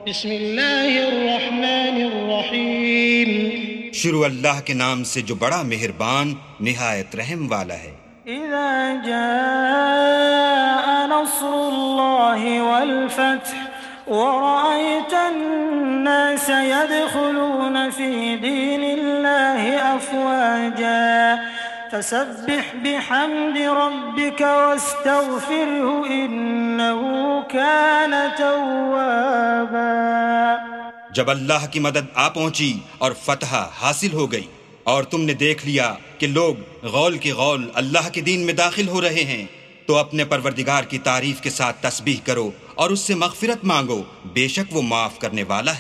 बिस्मिल्लाहिर्रहमानिर्रहीम। शुरू अल्लाह के नाम से जो बड़ा मेहरबान निहायत रहम वाला है। इज़ा जाअ नस्रुल्लाहि वल फत्ह व रअयतन-नास यदखुलून फी दीनिल्लाहि अफ़वाजा फसब्बिह बिहम्दि रब्बिक वस्तग़फिरहु इन्नहु कान तव्वाबा। जब अल्लाह की मदद आ पहुंची और फतह हासिल हो गई और तुमने देख लिया कि लोग गौल के गौल अल्लाह के दीन में दाखिल हो रहे हैं, तो अपने परवरदिगार की तारीफ के साथ तस्बीह करो और उससे मग़फ़िरत मांगो, बेशक वो माफ़ करने वाला है।